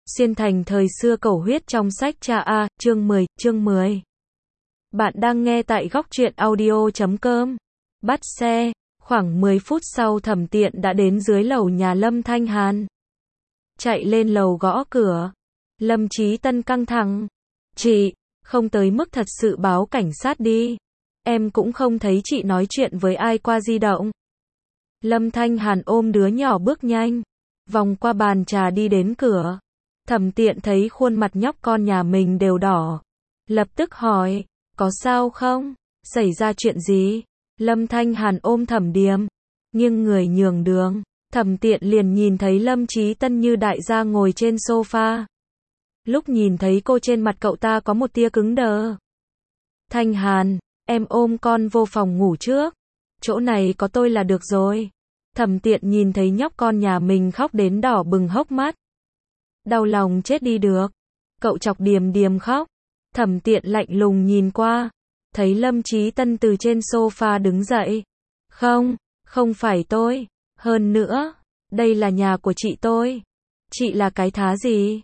Xuyên thành thời xưa cầu huyết trong sách cha A, chương 10. Bạn đang nghe tại góc truyện audio.com. Bắt xe, khoảng 10 phút sau Thẩm Tiện đã đến dưới lầu nhà Lâm Thanh Hàn. Chạy lên lầu gõ cửa. Lâm Chí Tân căng thẳng. Chị, không tới mức thật sự báo cảnh sát đi. Em cũng không thấy chị nói chuyện với ai qua di động. Lâm Thanh Hàn ôm đứa nhỏ bước nhanh, vòng qua bàn trà đi đến cửa. Thẩm Tiện thấy khuôn mặt nhóc con nhà mình đều đỏ, lập tức hỏi, có sao không? Xảy ra chuyện gì? Lâm Thanh Hàn ôm Thẩm Điềm, nghiêng người nhường đường. Thẩm Tiện liền nhìn thấy Lâm Chí Tân như đại gia ngồi trên sofa. Lúc nhìn thấy cô trên mặt cậu ta có một tia cứng đờ. Thanh Hàn, em ôm con vô phòng ngủ trước. Chỗ này có tôi là được rồi. Thẩm Tiện nhìn thấy nhóc con nhà mình khóc đến đỏ bừng hốc mắt. Đau lòng chết đi được. Cậu chọc Điềm Điềm khóc. Thẩm Tiện lạnh lùng nhìn qua. Thấy Lâm Chí Tân từ trên sofa đứng dậy. Không phải tôi. Hơn nữa, đây là nhà của chị tôi. Chị là cái thá gì?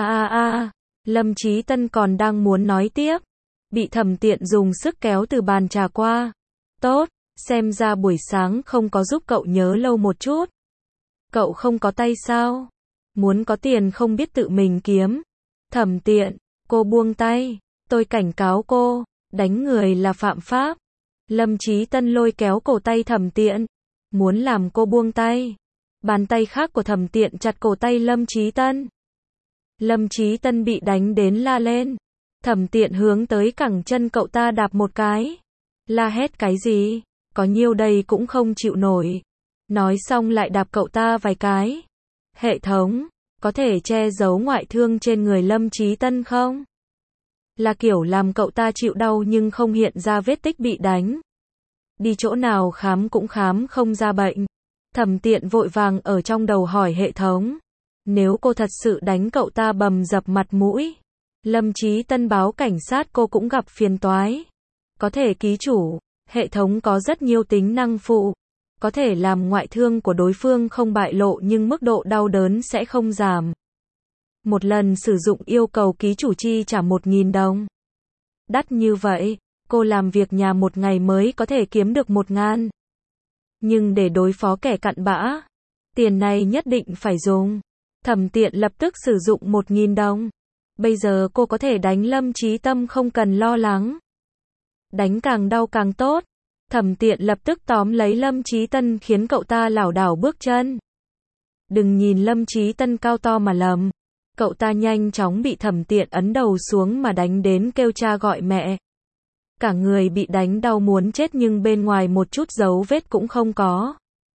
Lâm Chí Tân còn đang muốn nói tiếp. Bị Thẩm Tiện dùng sức kéo từ bàn trà qua. Tốt, xem ra buổi sáng không có giúp cậu nhớ lâu một chút. Cậu không có tay sao? Muốn có tiền không biết tự mình kiếm. Thẩm Tiện, cô buông tay. Tôi cảnh cáo cô, đánh người là phạm pháp. Lâm Chí Tân lôi kéo cổ tay Thẩm Tiện, muốn làm cô buông tay. Bàn tay khác của Thẩm Tiện chặt cổ tay Lâm Chí Tân. Lâm Chí Tân bị đánh đến la lên. Thẩm Tiện hướng tới cẳng chân cậu ta đạp một cái. La hét cái gì? Có nhiêu đây cũng không chịu nổi. Nói xong lại đạp cậu ta vài cái. Hệ thống, có thể che giấu ngoại thương trên người Lâm Chí Tân không? Là kiểu làm cậu ta chịu đau nhưng không hiện ra vết tích bị đánh. Đi chỗ nào khám cũng khám không ra bệnh. Thẩm Tiện vội vàng ở trong đầu hỏi hệ thống. Nếu cô thật sự đánh cậu ta bầm dập mặt mũi, Lâm Chí Tân báo cảnh sát cô cũng gặp phiền toái. Có thể ký chủ, hệ thống có rất nhiều tính năng phụ. Có thể làm ngoại thương của đối phương không bại lộ nhưng mức độ đau đớn sẽ không giảm. Một lần sử dụng yêu cầu ký chủ chi trả 1.000 đồng. Đắt như vậy, cô làm việc nhà một ngày mới có thể kiếm được 1.000. Nhưng để đối phó kẻ cặn bã, tiền này nhất định phải dùng. Thẩm Tiện lập tức sử dụng 1.000 đồng. Bây giờ cô có thể đánh Lâm Chí Tân không cần lo lắng. Đánh càng đau càng tốt. Thẩm Tiện lập tức tóm lấy Lâm Chí Tân khiến cậu ta lảo đảo bước chân. Đừng nhìn Lâm Chí Tân cao to mà lầm. Cậu ta nhanh chóng bị Thẩm Tiện ấn đầu xuống mà đánh đến kêu cha gọi mẹ. Cả người bị đánh đau muốn chết nhưng bên ngoài một chút dấu vết cũng không có.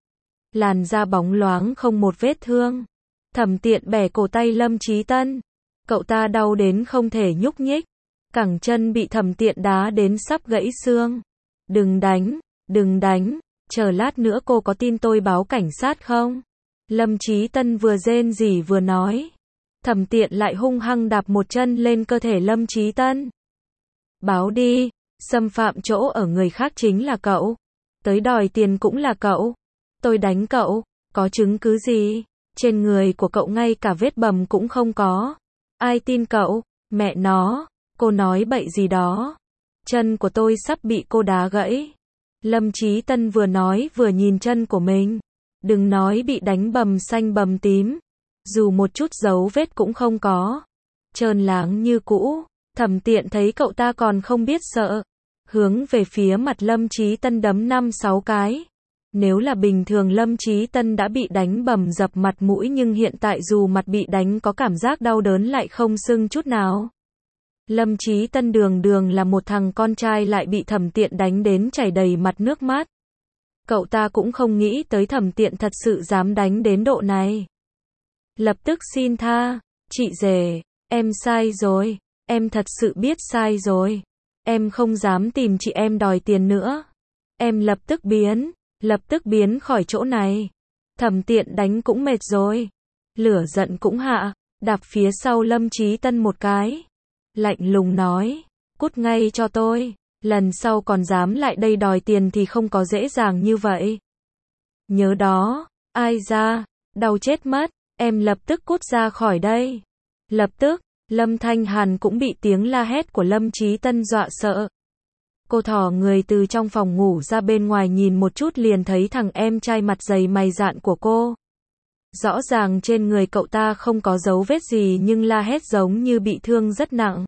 Làn da bóng loáng không một vết thương. Thẩm Tiện bẻ cổ tay Lâm Chí Tân. Cậu ta đau đến không thể nhúc nhích. Cẳng chân bị Thẩm Tiện đá đến sắp gãy xương. Đừng đánh, chờ lát nữa cô có tin tôi báo cảnh sát không? Lâm Chí Tân vừa rên rỉ vừa nói. Thẩm Tiện lại hung hăng đạp một chân lên cơ thể Lâm Chí Tân. Báo đi, xâm phạm chỗ ở người khác chính là cậu. Tới đòi tiền cũng là cậu. Tôi đánh cậu, có chứng cứ gì? Trên người của cậu ngay cả vết bầm cũng không có. Ai tin cậu? Mẹ nó, cô nói bậy gì đó. Chân của tôi sắp bị cô đá gãy. Lâm Chí Tân vừa nói vừa nhìn chân của mình. Đừng nói bị đánh bầm xanh bầm tím. Dù một chút dấu vết cũng không có. Trơn láng như cũ. Thẩm Tiện thấy cậu ta còn không biết sợ. Hướng về phía mặt Lâm Chí Tân đấm 5-6 cái. Nếu là bình thường Lâm Chí Tân đã bị đánh bầm dập mặt mũi nhưng hiện tại dù mặt bị đánh có cảm giác đau đớn lại không sưng chút nào. Lâm Chí Tân đường là một thằng con trai lại bị Thẩm Tiện đánh đến chảy đầy mặt nước mắt. Cậu ta cũng không nghĩ tới Thẩm Tiện thật sự dám đánh đến độ này. Lập tức xin tha, chị dề, em sai rồi, em thật sự biết sai rồi. Em không dám tìm chị em đòi tiền nữa. Em lập tức biến khỏi chỗ này. Thẩm Tiện đánh cũng mệt rồi. Lửa giận cũng hạ, đạp phía sau Lâm Chí Tân một cái. Lạnh lùng nói, cút ngay cho tôi, lần sau còn dám lại đây đòi tiền thì không có dễ dàng như vậy. Nhớ đó, ai ra, đau chết mất, em lập tức cút ra khỏi đây. Lập tức, Lâm Thanh Hàn cũng bị tiếng la hét của Lâm Chí Tân dọa sợ. Cô thò người từ trong phòng ngủ ra bên ngoài nhìn một chút liền thấy thằng em trai mặt dày mày dạn của cô. Rõ ràng trên người cậu ta không có dấu vết gì nhưng la hét giống như bị thương rất nặng.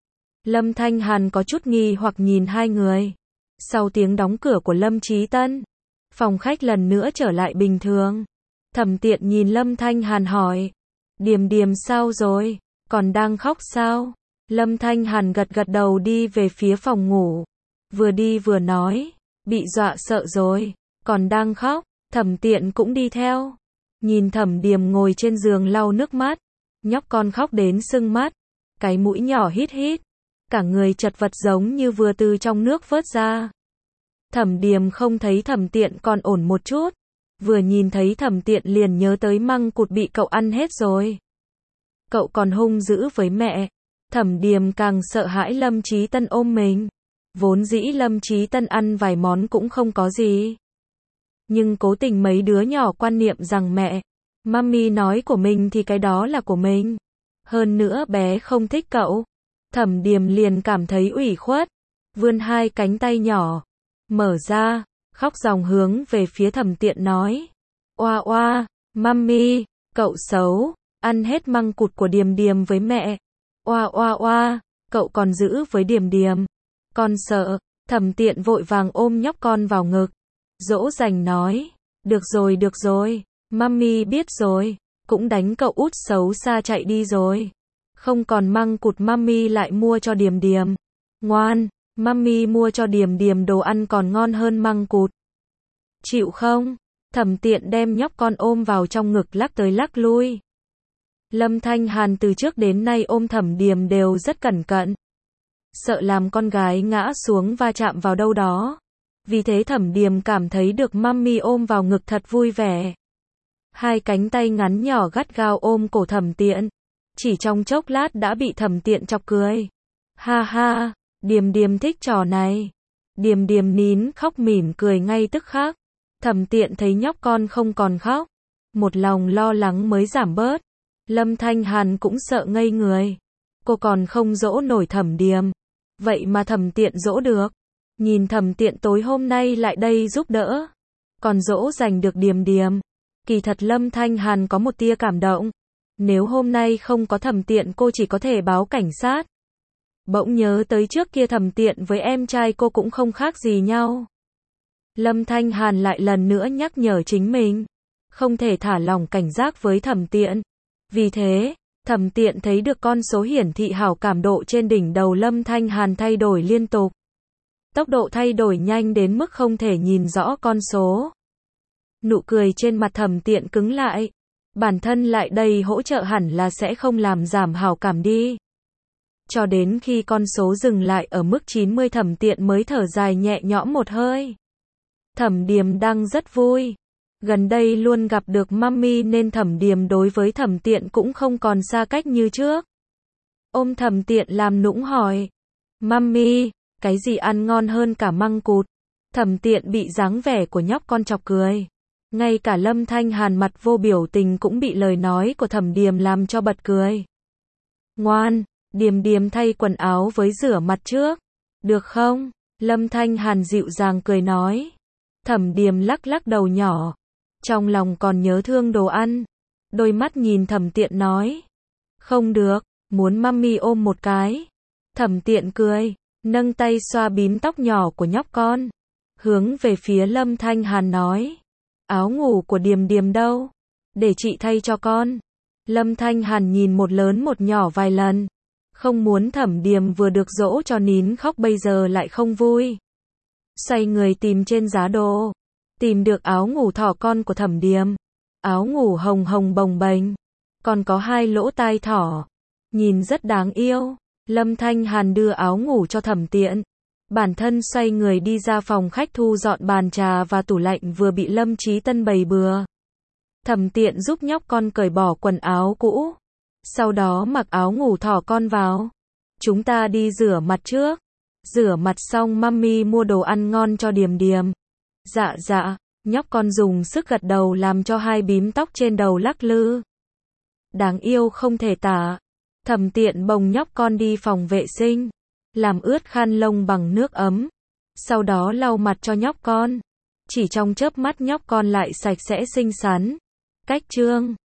Lâm Thanh Hàn có chút nghi hoặc nhìn hai người. Sau tiếng đóng cửa của Lâm Chí Tân, phòng khách lần nữa trở lại bình thường. Thẩm Tiện nhìn Lâm Thanh Hàn hỏi, Điềm Điềm sao rồi, còn đang khóc sao? Lâm Thanh Hàn gật gật đầu đi về phía phòng ngủ. Vừa đi vừa nói, bị dọa sợ rồi, còn đang khóc. Thẩm Tiện cũng đi theo. Nhìn Thẩm Điềm ngồi trên giường lau nước mắt, nhóc con khóc đến sưng mắt, cái mũi nhỏ hít hít, cả người chật vật giống như vừa từ trong nước vớt ra. Thẩm Điềm không thấy Thẩm Tiện còn ổn một chút, vừa nhìn thấy Thẩm Tiện liền nhớ tới măng cụt bị cậu ăn hết rồi. Cậu còn hung dữ với mẹ. Thẩm Điềm càng sợ hãi Lâm Chí Tân ôm mình. Vốn dĩ Lâm Chí Tân ăn vài món cũng không có gì. Nhưng cố tình mấy đứa nhỏ quan niệm rằng mẹ, mami nói của mình thì cái đó là của mình. Hơn nữa bé không thích cậu. Thẩm Điềm liền cảm thấy ủy khuất, vươn hai cánh tay nhỏ, mở ra, khóc ròng hướng về phía Thẩm Tiện nói. Oa oa, mami, cậu xấu, ăn hết măng cụt của Điềm Điềm với mẹ. Oa oa oa, cậu còn giữ với Điềm Điềm. Con sợ. Thẩm Tiện vội vàng ôm nhóc con vào ngực, dỗ dành nói. Được rồi, mami biết rồi, cũng đánh cậu út xấu xa chạy đi rồi. Không còn măng cụt mami lại mua cho Điềm Điềm. Ngoan, mami mua cho Điềm Điềm đồ ăn còn ngon hơn măng cụt. Chịu không? Thẩm Tiện đem nhóc con ôm vào trong ngực lắc tới lắc lui. Lâm Thanh Hàn từ trước đến nay ôm Thẩm Điềm đều rất cẩn cẩn, sợ làm con gái ngã xuống va chạm vào đâu đó. Vì thế Thẩm Điềm cảm thấy được mami ôm vào ngực thật vui vẻ. Hai cánh tay ngắn nhỏ gắt gao ôm cổ Thẩm Tiện. Chỉ trong chốc lát đã bị Thẩm Tiện chọc cười. Ha ha, Điềm Điềm thích trò này. Điềm Điềm nín khóc mỉm cười ngay tức khắc. Thẩm Tiện thấy nhóc con không còn khóc, một lòng lo lắng mới giảm bớt. Lâm Thanh Hàn cũng sợ ngây người. Cô còn không dỗ nổi Thẩm Điềm, vậy mà Thẩm Tiện dỗ được. Nhìn Thẩm Tiện tối hôm nay lại đây giúp đỡ, còn dỗ dành được Điềm Điềm. Kỳ thật Lâm Thanh Hàn có một tia cảm động. Nếu hôm nay không có Thẩm Tiện cô chỉ có thể báo cảnh sát. Bỗng nhớ tới trước kia Thẩm Tiện với em trai cô cũng không khác gì nhau. Lâm Thanh Hàn lại lần nữa nhắc nhở chính mình, không thể thả lỏng cảnh giác với Thẩm Tiện. Vì thế, Thẩm Tiện thấy được con số hiển thị hảo cảm độ trên đỉnh đầu Lâm Thanh Hàn thay đổi liên tục. Tốc độ thay đổi nhanh đến mức không thể nhìn rõ con số. Nụ cười trên mặt Thẩm Tiện cứng lại. Bản thân lại đây hỗ trợ hẳn là sẽ không làm giảm hảo cảm đi. Cho đến khi con số dừng lại ở mức 90 Thẩm Tiện mới thở dài nhẹ nhõm một hơi. Thẩm Điềm đang rất vui. Gần đây luôn gặp được mami nên Thẩm Điềm đối với Thẩm Tiện cũng không còn xa cách như trước. Ôm Thẩm Tiện làm nũng hỏi. Mami, cái gì ăn ngon hơn cả măng cụt? Thẩm Tiện bị dáng vẻ của nhóc con chọc cười. Ngay cả Lâm Thanh Hàn mặt vô biểu tình cũng bị lời nói của Thẩm Điềm làm cho bật cười. Ngoan, Điềm Điềm thay quần áo với rửa mặt trước. Được không? Lâm Thanh Hàn dịu dàng cười nói. Thẩm Điềm lắc lắc đầu nhỏ. Trong lòng còn nhớ thương đồ ăn. Đôi mắt nhìn Thẩm Tiện nói. Không được, muốn mami ôm một cái. Thẩm Tiện cười, nâng tay xoa bím tóc nhỏ của nhóc con. Hướng về phía Lâm Thanh Hàn nói. Áo ngủ của Điềm Điềm đâu? Để chị thay cho con. Lâm Thanh Hàn nhìn một lớn một nhỏ vài lần. Không muốn Thẩm Điềm vừa được dỗ cho nín khóc bây giờ lại không vui. Xoay người tìm trên giá đồ. Tìm được áo ngủ thỏ con của Thẩm Điềm. Áo ngủ hồng hồng bồng bềnh. Còn có hai lỗ tai thỏ. Nhìn rất đáng yêu. Lâm Thanh Hàn đưa áo ngủ cho Thẩm Tiện. Bản thân xoay người đi ra phòng khách thu dọn bàn trà và tủ lạnh vừa bị Lâm Chí Tân bày bừa. Thẩm Tiện giúp nhóc con cởi bỏ quần áo cũ. Sau đó mặc áo ngủ thỏ con vào. Chúng ta đi rửa mặt trước. Rửa mặt xong mami mua đồ ăn ngon cho Điềm Điềm. Dạ dạ, nhóc con dùng sức gật đầu làm cho hai bím tóc trên đầu lắc lư. Đáng yêu không thể tả. Thẩm Tiện bồng nhóc con đi phòng vệ sinh, làm ướt khăn lông bằng nước ấm, sau đó lau mặt cho nhóc con. Chỉ trong chớp mắt nhóc con lại sạch sẽ xinh xắn. Cách chương